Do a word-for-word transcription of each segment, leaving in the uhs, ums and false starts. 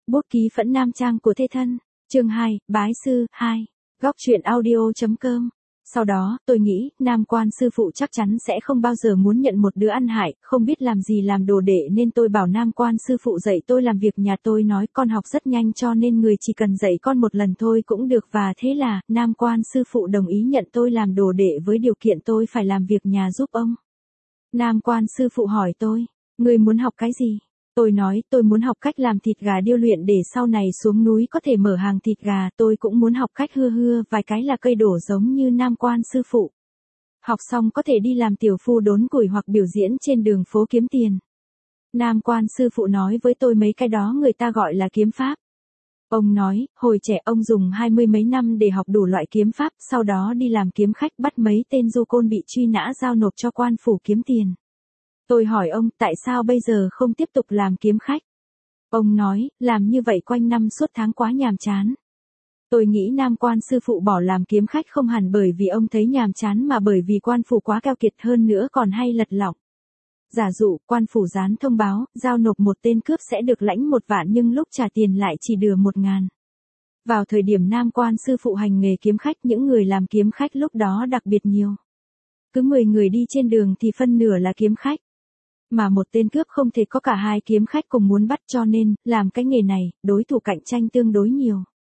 Bút ký phẫn nam trang của thế thân. Chương hai, bái sư, hai. Góc truyện audio chấm com. Sau đó, tôi nghĩ, nam quan sư phụ chắc chắn sẽ không bao giờ muốn nhận một đứa ăn hại, không biết làm gì làm đồ đệ nên tôi bảo nam quan sư phụ dạy tôi làm việc nhà. Tôi nói con học rất nhanh cho nên người chỉ cần dạy con một lần thôi cũng được, và thế là, nam quan sư phụ đồng ý nhận tôi làm đồ đệ với điều kiện tôi phải làm việc nhà giúp ông. Nam quan sư phụ hỏi tôi, người muốn học cái gì? Tôi nói, tôi muốn học cách làm thịt gà điêu luyện để sau này xuống núi có thể mở hàng thịt gà. Tôi cũng muốn học cách hưa hưa vài cái là cây đổ giống như nam quan sư phụ. Học xong có thể đi làm tiểu phu đốn củi hoặc biểu diễn trên đường phố kiếm tiền. Nam quan sư phụ nói với tôi mấy cái đó người ta gọi là kiếm pháp. Ông nói, hồi trẻ ông dùng hai mươi mấy năm để học đủ loại kiếm pháp, sau đó đi làm kiếm khách bắt mấy tên du côn bị truy nã giao nộp cho quan phủ kiếm tiền. Tôi hỏi ông, tại sao bây giờ không tiếp tục làm kiếm khách? Ông nói, làm như vậy quanh năm suốt tháng quá nhàm chán. Tôi nghĩ nam quan sư phụ bỏ làm kiếm khách không hẳn bởi vì ông thấy nhàm chán mà bởi vì quan phủ quá keo kiệt, hơn nữa còn hay lật lọng. Giả dụ, quan phủ dán thông báo, giao nộp một tên cướp sẽ được lãnh một vạn nhưng lúc trả tiền lại chỉ đưa một ngàn. Vào thời điểm nam quan sư phụ hành nghề kiếm khách, những người làm kiếm khách lúc đó đặc biệt nhiều. Cứ mười người đi trên đường thì phân nửa là kiếm khách. Mà một tên cướp không thể có cả hai kiếm khách cùng muốn bắt, cho nên, làm cái nghề này, đối thủ cạnh tranh tương đối nhiều.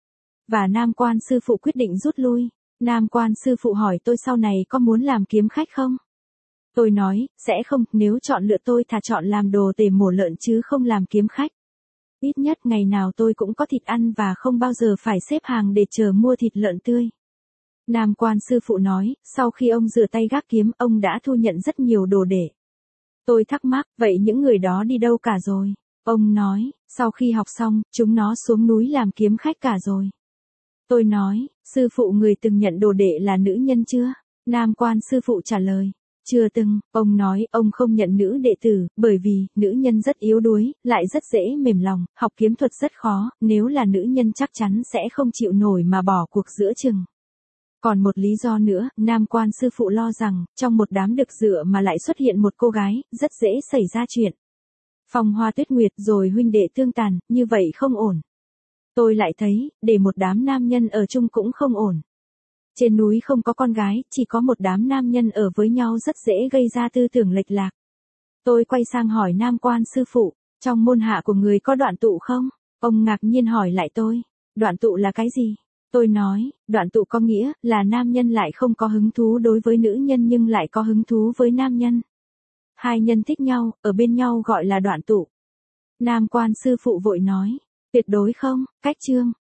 Và nam quan sư phụ quyết định rút lui. Nam quan sư phụ hỏi tôi sau này có muốn làm kiếm khách không? Tôi nói, sẽ không, nếu chọn lựa tôi thà chọn làm đồ tể mổ lợn chứ không làm kiếm khách. Ít nhất ngày nào tôi cũng có thịt ăn và không bao giờ phải xếp hàng để chờ mua thịt lợn tươi. Nam quan sư phụ nói, sau khi ông rửa tay gác kiếm, ông đã thu nhận rất nhiều đồ đệ. Tôi thắc mắc, vậy những người đó đi đâu cả rồi? Ông nói, sau khi học xong, chúng nó xuống núi làm kiếm khách cả rồi. Tôi nói, sư phụ người từng nhận đồ đệ là nữ nhân chưa? Nam quan sư phụ trả lời, chưa từng. Ông nói, ông không nhận nữ đệ tử, bởi vì, nữ nhân rất yếu đuối, lại rất dễ mềm lòng, học kiếm thuật rất khó, nếu là nữ nhân chắc chắn sẽ không chịu nổi mà bỏ cuộc giữa chừng. Còn một lý do nữa, nam quan sư phụ lo rằng, trong một đám đực dựa mà lại xuất hiện một cô gái, rất dễ xảy ra chuyện phong hoa tuyết nguyệt rồi huynh đệ tương tàn, như vậy không ổn. Tôi lại thấy, để một đám nam nhân ở chung cũng không ổn. Trên núi không có con gái, chỉ có một đám nam nhân ở với nhau rất dễ gây ra tư tưởng lệch lạc. Tôi quay sang hỏi nam quan sư phụ, trong môn hạ của người có đoạn tụ không? Ông ngạc nhiên hỏi lại tôi, đoạn tụ là cái gì? Tôi nói, đoạn tụ có nghĩa là nam nhân lại không có hứng thú đối với nữ nhân nhưng lại có hứng thú với nam nhân. Hai nhân thích nhau, ở bên nhau gọi là đoạn tụ. Nam quan sư phụ vội nói, tuyệt đối không, cách chương.